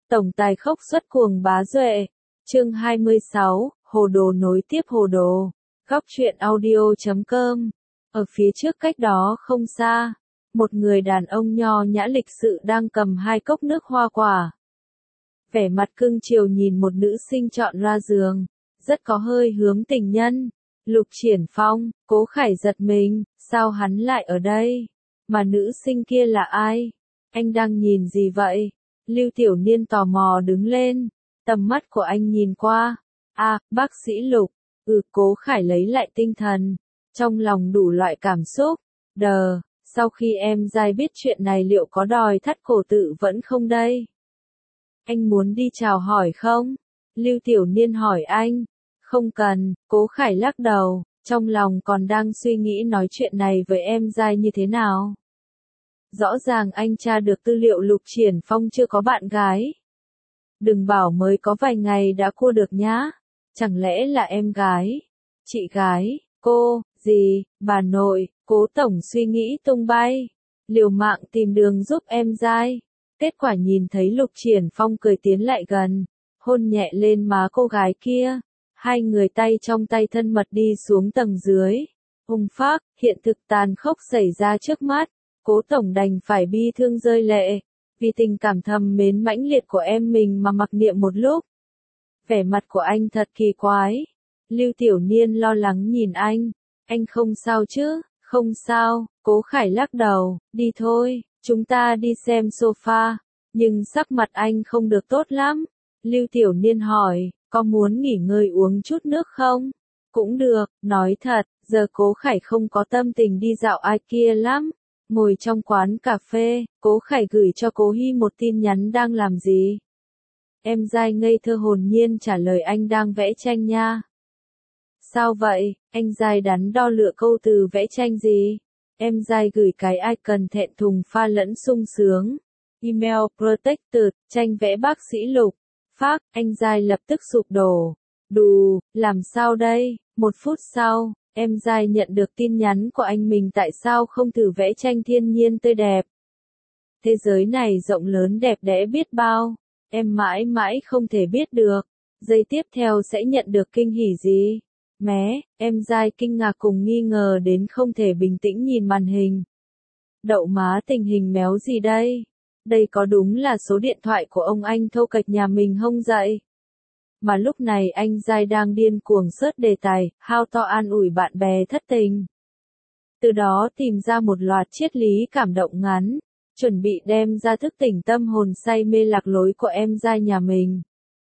Tổng tài khốc xuất cuồng bá duệ. Chương 26, hồ đồ nối tiếp hồ đồ. Góc truyện audio.com. Ở phía trước cách đó không xa, một người đàn ông nho nhã lịch sự đang cầm hai cốc nước hoa quả. Vẻ mặt cưng chiều nhìn một nữ sinh chọn ra giường, rất có hơi hướng tình nhân. Lục Triển Phong, Cố Khải giật mình, sao hắn lại ở đây? Mà nữ sinh kia là ai? Anh đang nhìn gì vậy? Lưu Tiểu Niên tò mò đứng lên, tầm mắt của anh nhìn qua. Bác sĩ Lục. Cố Khải lấy lại tinh thần, trong lòng đủ loại cảm xúc. Sau khi em dai biết chuyện này liệu có đòi thắt cổ tự vẫn không đây? Anh muốn đi chào hỏi không? Lưu Tiểu Niên hỏi anh. Không cần, Cố Khải lắc đầu, trong lòng còn đang suy nghĩ nói chuyện này với em dai như thế nào. Rõ ràng anh tra được tư liệu Lục Triển Phong chưa có bạn gái. Đừng bảo mới có vài ngày đã cua được nhá. Chẳng lẽ là em gái? Chị gái, cô, gì, bà nội, Cố tổng suy nghĩ tung bay. Liều mạng tìm đường giúp em dai. Kết quả nhìn thấy Lục Triển Phong cười tiến lại gần, hôn nhẹ lên má cô gái kia. Hai người tay trong tay thân mật đi xuống tầng dưới. Phác, hiện thực tàn khốc xảy ra trước mắt. Cố tổng đành phải bi thương rơi lệ, vì tình cảm thầm mến mãnh liệt của em mình mà mặc niệm một lúc. Vẻ mặt của anh thật kỳ quái. Lưu Tiểu Niên lo lắng nhìn anh không sao chứ? Không sao, Cố Khải lắc đầu, đi thôi, chúng ta đi xem sofa, nhưng sắc mặt anh không được tốt lắm. Lưu Tiểu Niên hỏi, có muốn nghỉ ngơi uống chút nước không? Cũng được, nói thật, giờ Cố Khải không có tâm tình đi dạo ai kia lắm. Ngồi trong quán cà phê, Cố Khải gửi cho Cố Hy một tin nhắn đang làm gì. Em dai ngây thơ hồn nhiên trả lời anh đang vẽ tranh nha. Sao vậy, anh dai đắn đo lựa câu từ vẽ tranh gì? Em dai gửi cái icon thẹn thùng pha lẫn sung sướng. Email protected, tranh vẽ bác sĩ Lục. Phác, anh dai lập tức sụp đổ. Đù, làm sao đây? 1 phút sau, em dai nhận được tin nhắn của anh mình tại sao không thử vẽ tranh thiên nhiên tươi đẹp. Thế giới này rộng lớn đẹp đẽ biết bao, em mãi mãi không thể biết được. Giây tiếp theo sẽ nhận được kinh hỉ gì? Mé, em dai kinh ngạc cùng nghi ngờ đến không thể bình tĩnh nhìn màn hình. Đậu má tình hình méo gì đây? Đây có đúng là số điện thoại của ông anh thô kệch nhà mình không dậy? Mà lúc này anh dai đang điên cuồng search đề tài, how to an ủi bạn bè thất tình. Từ đó tìm ra một loạt triết lý cảm động ngắn, chuẩn bị đem ra thức tỉnh tâm hồn say mê lạc lối của em dai nhà mình.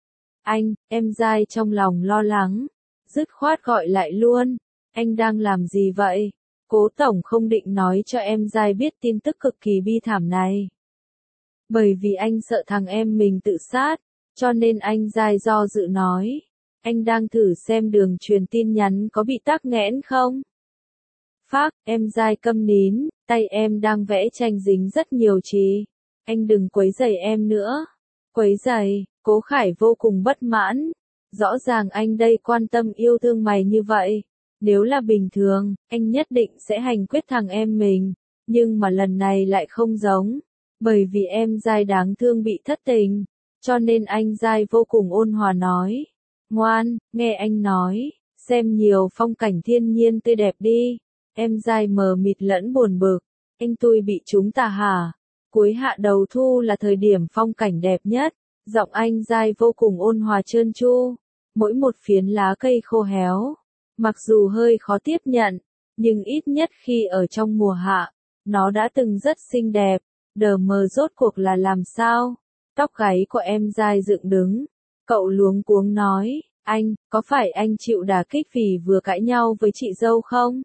Em dai trong lòng lo lắng, dứt khoát gọi lại luôn. Anh đang làm gì vậy? Cố tổng không định nói cho em dai biết tin tức cực kỳ bi thảm này. Bởi vì anh sợ thằng em mình tự sát, cho nên anh dai do dự nói. Anh đang thử xem đường truyền tin nhắn có bị tắc nghẽn không? Phác, em dai câm nín, tay em đang vẽ tranh dính rất nhiều chì. Anh đừng quấy rầy em nữa. Quấy rầy, Cố Khải vô cùng bất mãn. Rõ ràng anh đây quan tâm yêu thương mày như vậy. Nếu là bình thường, anh nhất định sẽ hành quyết thằng em mình. Nhưng mà lần này lại không giống. Bởi vì em dai đáng thương bị thất tình. Cho nên anh dai vô cùng ôn hòa nói. Ngoan, nghe anh nói, xem nhiều phong cảnh thiên nhiên tươi đẹp đi. Em dai mờ mịt lẫn buồn bực. Anh tôi bị chúng ta hả? Cuối hạ đầu thu là thời điểm phong cảnh đẹp nhất. Giọng anh dai vô cùng ôn hòa trơn tru. Mỗi một phiến lá cây khô héo. Mặc dù hơi khó tiếp nhận, nhưng ít nhất khi ở trong mùa hạ, nó đã từng rất xinh đẹp. Đờ mờ rốt cuộc là làm sao? Tóc gáy của em dai dựng đứng. Cậu luống cuống nói, có phải anh chịu đả kích vì vừa cãi nhau với chị dâu không?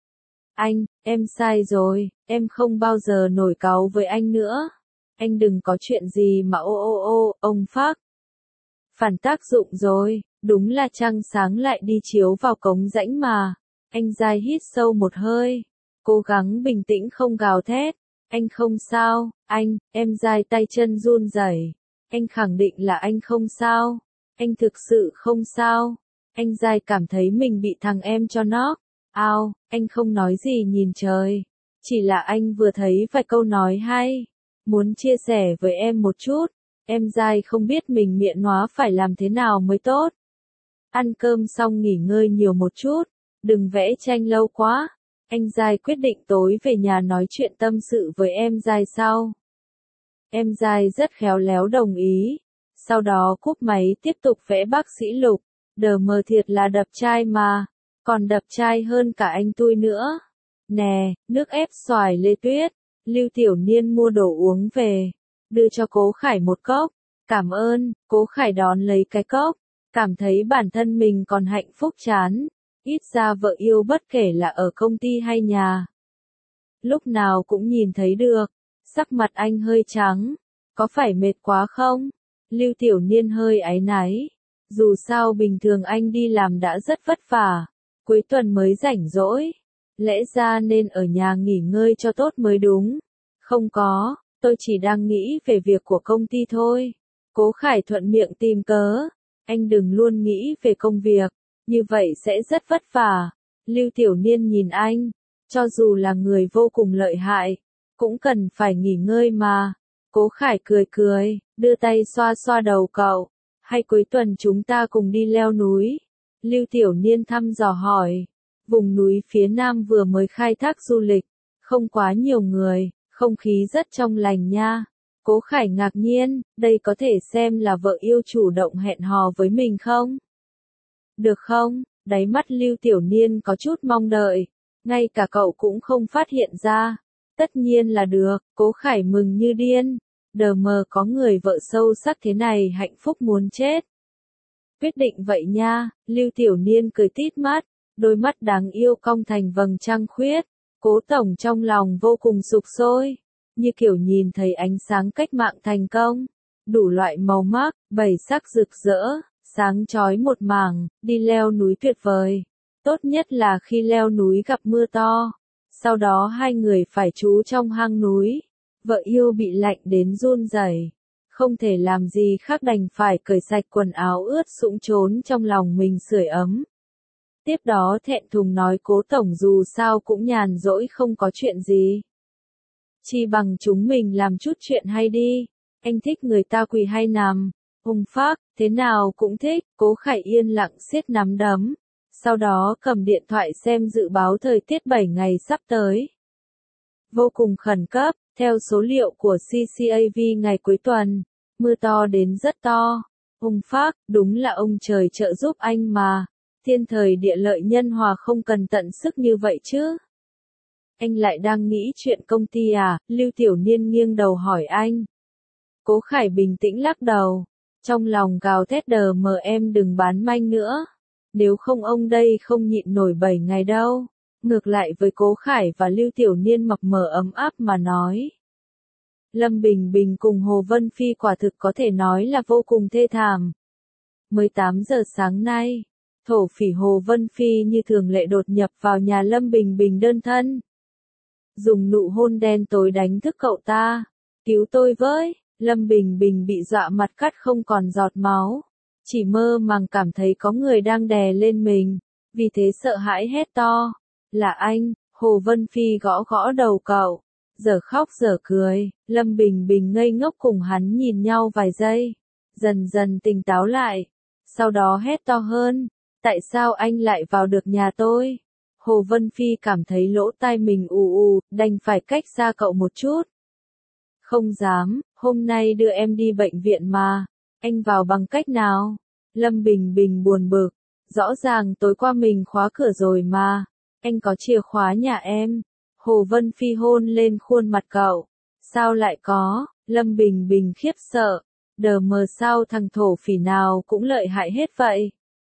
Em sai rồi, em không bao giờ nổi cáu với anh nữa. Anh đừng có chuyện gì mà ông Phác. Phản tác dụng rồi, đúng là trăng sáng lại đi chiếu vào cống rãnh mà. Anh dai hít sâu một hơi, cố gắng bình tĩnh không gào thét. Anh không sao, em dai tay chân run rẩy. Anh khẳng định là anh không sao. Anh thực sự không sao. Anh dai cảm thấy mình bị thằng em cho nóc. Anh không nói gì nhìn trời. Chỉ là anh vừa thấy vài câu nói hay. Muốn chia sẻ với em một chút. Em dai không biết mình miệng nóa phải làm thế nào mới tốt. Ăn cơm xong nghỉ ngơi nhiều một chút, đừng vẽ tranh lâu quá. Anh dai quyết định tối về nhà nói chuyện tâm sự với em dai sau. Em dai rất khéo léo đồng ý. Sau đó cúp máy tiếp tục vẽ bác sĩ Lục. Đờ mờ thiệt là đập trai mà. Còn đập trai hơn cả anh tui nữa. Nè, nước ép xoài Lê Tuyết. Lưu Tiểu Niên mua đồ uống về. Đưa cho Cố Khải một cốc. Cảm ơn, Cố Khải đón lấy cái cốc. Cảm thấy bản thân mình còn hạnh phúc chán. Ít ra vợ yêu bất kể là ở công ty hay nhà. Lúc nào cũng nhìn thấy được. Sắc mặt anh hơi trắng. Có phải mệt quá không? Lưu Tiểu Niên hơi áy náy. Dù sao bình thường anh đi làm đã rất vất vả. Cuối tuần mới rảnh rỗi. Lẽ ra nên ở nhà nghỉ ngơi cho tốt mới đúng. Không có, tôi chỉ đang nghĩ về việc của công ty thôi. Cố Khải thuận miệng tìm cớ. Anh đừng luôn nghĩ về công việc. Như vậy sẽ rất vất vả. Lưu Tiểu Niên nhìn anh. Cho dù là người vô cùng lợi hại. Cũng cần phải nghỉ ngơi mà. Cố Khải cười cười, đưa tay xoa xoa đầu cậu. Hay cuối tuần chúng ta cùng đi leo núi? Lưu Tiểu Niên thăm dò hỏi. Vùng núi phía nam vừa mới khai thác du lịch. Không quá nhiều người, không khí rất trong lành nha. Cố Khải ngạc nhiên, đây có thể xem là vợ yêu chủ động hẹn hò với mình không? Được không? Đáy mắt Lưu Tiểu Niên có chút mong đợi. Ngay cả cậu cũng không phát hiện ra. Tất nhiên là được, Cố Khải mừng như điên. Đờ mờ có người vợ sâu sắc thế này hạnh phúc muốn chết. Quyết định vậy nha, Lưu Tiểu Niên cười tít mắt, đôi mắt đáng yêu cong thành vầng trăng khuyết. Cố Tổng trong lòng vô cùng sục sôi, như kiểu nhìn thấy ánh sáng cách mạng thành công. Đủ loại màu sắc, bảy sắc rực rỡ, sáng chói một mảng, đi leo núi tuyệt vời. Tốt nhất là khi leo núi gặp mưa to. Sau đó hai người phải trú trong hang núi. Vợ yêu bị lạnh đến run rẩy, không thể làm gì khác đành phải cởi sạch quần áo ướt sũng trốn trong lòng mình sưởi ấm. Tiếp đó thẹn thùng nói Cố Tổng dù sao cũng nhàn rỗi không có chuyện gì. Chi bằng chúng mình làm chút chuyện hay đi. Anh thích người ta quỳ hay nằm? Phác, thế nào cũng thích. Cố Khải yên lặng siết nắm đấm. Sau đó cầm điện thoại xem dự báo thời tiết 7 ngày sắp tới. Vô cùng khẩn cấp, theo số liệu của CCAV ngày cuối tuần, mưa to đến rất to. Phác, đúng là ông trời trợ giúp anh mà. Thiên thời địa lợi nhân hòa không cần tận sức như vậy chứ. Anh lại đang nghĩ chuyện công ty à? Lưu Tiểu Niên nghiêng đầu hỏi anh. Cố Khải bình tĩnh lắc đầu. Trong lòng gào thét đờ mờ em đừng bán manh nữa. Nếu không ông đây không nhịn nổi 7 ngày đâu. Ngược lại với Cố Khải và Lưu Tiểu Niên mập mờ ấm áp mà nói. Lâm Bình Bình cùng Hồ Vân Phi quả thực có thể nói là vô cùng thê thảm. Mới 8 giờ sáng nay, thổ phỉ Hồ Vân Phi như thường lệ đột nhập vào nhà Lâm Bình Bình đơn thân. Dùng nụ hôn đen tối đánh thức cậu ta. Cứu tôi với, Lâm Bình Bình bị dọa mặt cắt không còn giọt máu. Chỉ mơ màng cảm thấy có người đang đè lên mình, vì thế sợ hãi hét to. Là anh, Hồ Vân Phi gõ gõ đầu cậu. Giờ khóc giờ cười, Lâm Bình Bình ngây ngốc cùng hắn nhìn nhau vài giây. Dần dần tỉnh táo lại. Sau đó hét to hơn. Tại sao anh lại vào được nhà tôi? Hồ Vân Phi cảm thấy lỗ tai mình ù ù, đành phải cách xa cậu một chút. Không dám, hôm nay đưa em đi bệnh viện mà. Anh vào bằng cách nào? Lâm Bình Bình buồn bực. Rõ ràng tối qua mình khóa cửa rồi mà. Anh có chìa khóa nhà em. Hồ Vân Phi hôn lên khuôn mặt cậu. Sao lại có? Lâm Bình Bình khiếp sợ. Đờ mờ sao thằng thổ phỉ nào cũng lợi hại hết vậy.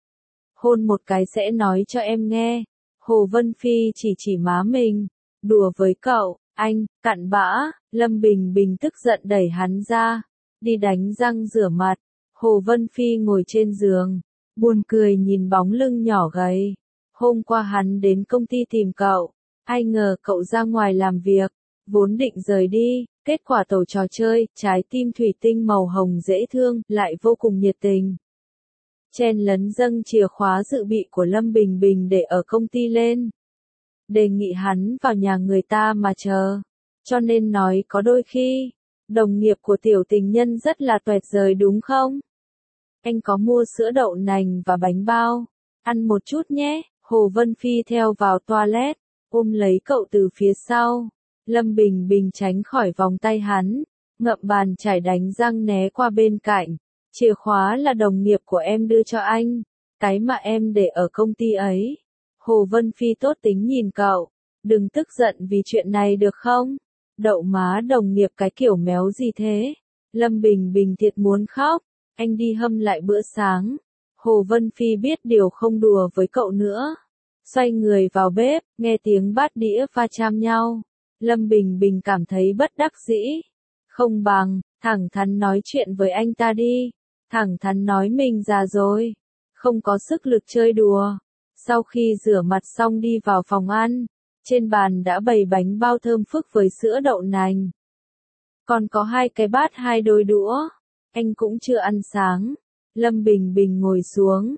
Hôn một cái sẽ nói cho em nghe. Hồ Vân Phi chỉ má mình. Đùa với cậu, anh, cặn bã. Lâm Bình Bình tức giận đẩy hắn ra. Đi đánh răng rửa mặt. Hồ Vân Phi ngồi trên giường. Buồn cười nhìn bóng lưng nhỏ gầy. Hôm qua hắn đến công ty tìm cậu. Ai ngờ cậu ra ngoài làm việc. Vốn định rời đi. Kết quả tổ trò chơi, trái tim thủy tinh màu hồng dễ thương, lại vô cùng nhiệt tình. Chen lấn dâng chìa khóa dự bị của Lâm Bình Bình để ở công ty lên. Đề nghị hắn vào nhà người ta mà chờ. Cho nên nói có đôi khi, Đồng nghiệp của tiểu tình nhân rất là tuyệt vời đúng không? Anh có mua sữa đậu nành và bánh bao. Ăn một chút nhé. Hồ Vân Phi theo vào toilet, ôm lấy cậu từ phía sau. Lâm Bình Bình tránh khỏi vòng tay hắn, ngậm bàn chải đánh răng né qua bên cạnh. Chìa khóa là đồng nghiệp của em đưa cho anh, cái mà em để ở công ty ấy. Hồ Vân Phi tốt tính nhìn cậu, đừng tức giận vì chuyện này được không? Đậu má đồng nghiệp cái kiểu méo gì thế? Lâm Bình Bình thiệt muốn khóc, anh đi hâm lại bữa sáng. Hồ Vân Phi biết điều không đùa với cậu nữa. Xoay người vào bếp, nghe tiếng bát đĩa va chạm nhau. Lâm Bình Bình cảm thấy bất đắc dĩ. Không bằng, thẳng thắn nói chuyện với anh ta đi. Thẳng thắn nói mình già rồi, không có sức lực chơi đùa. Sau khi rửa mặt xong đi vào phòng ăn, trên bàn đã bày bánh bao thơm phức với sữa đậu nành. Còn có 2 cái bát 2 đôi đũa. Anh cũng chưa ăn sáng. Lâm Bình Bình ngồi xuống.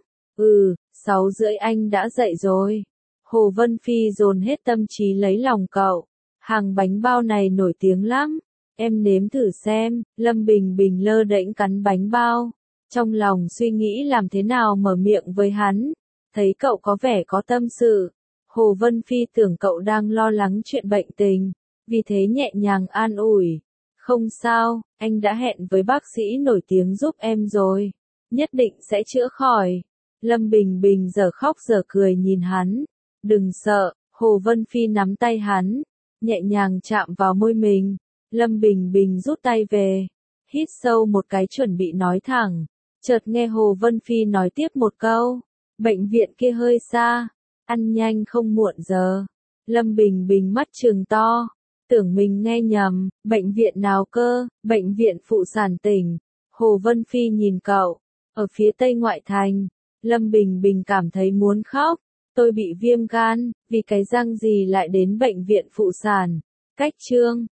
6:30 anh đã dậy rồi. Hồ Vân Phi dồn hết tâm trí lấy lòng cậu. Hàng bánh bao này nổi tiếng lắm. Em nếm thử xem. Lâm Bình Bình lơ đễnh cắn bánh bao. Trong lòng suy nghĩ làm thế nào mở miệng với hắn. Thấy cậu có vẻ có tâm sự. Hồ Vân Phi tưởng cậu đang lo lắng chuyện bệnh tình. Vì thế nhẹ nhàng an ủi. Không sao, anh đã hẹn với bác sĩ nổi tiếng giúp em rồi. Nhất định sẽ chữa khỏi. Lâm Bình Bình giờ khóc giờ cười nhìn hắn. Đừng sợ, Hồ Vân Phi nắm tay hắn, nhẹ nhàng chạm vào môi mình. Lâm Bình Bình rút tay về, hít sâu một cái chuẩn bị nói thẳng. Chợt nghe Hồ Vân Phi nói tiếp một câu. Bệnh viện kia hơi xa, ăn nhanh không muộn giờ. Lâm Bình Bình mắt trừng to, tưởng mình nghe nhầm. Bệnh viện nào cơ? Bệnh viện phụ sản tỉnh. Hồ Vân Phi nhìn cậu, ở phía tây ngoại thành. Lâm Bình Bình cảm thấy muốn khóc. Tôi bị viêm gan, vì cái răng gì lại đến bệnh viện phụ sản? Cách chương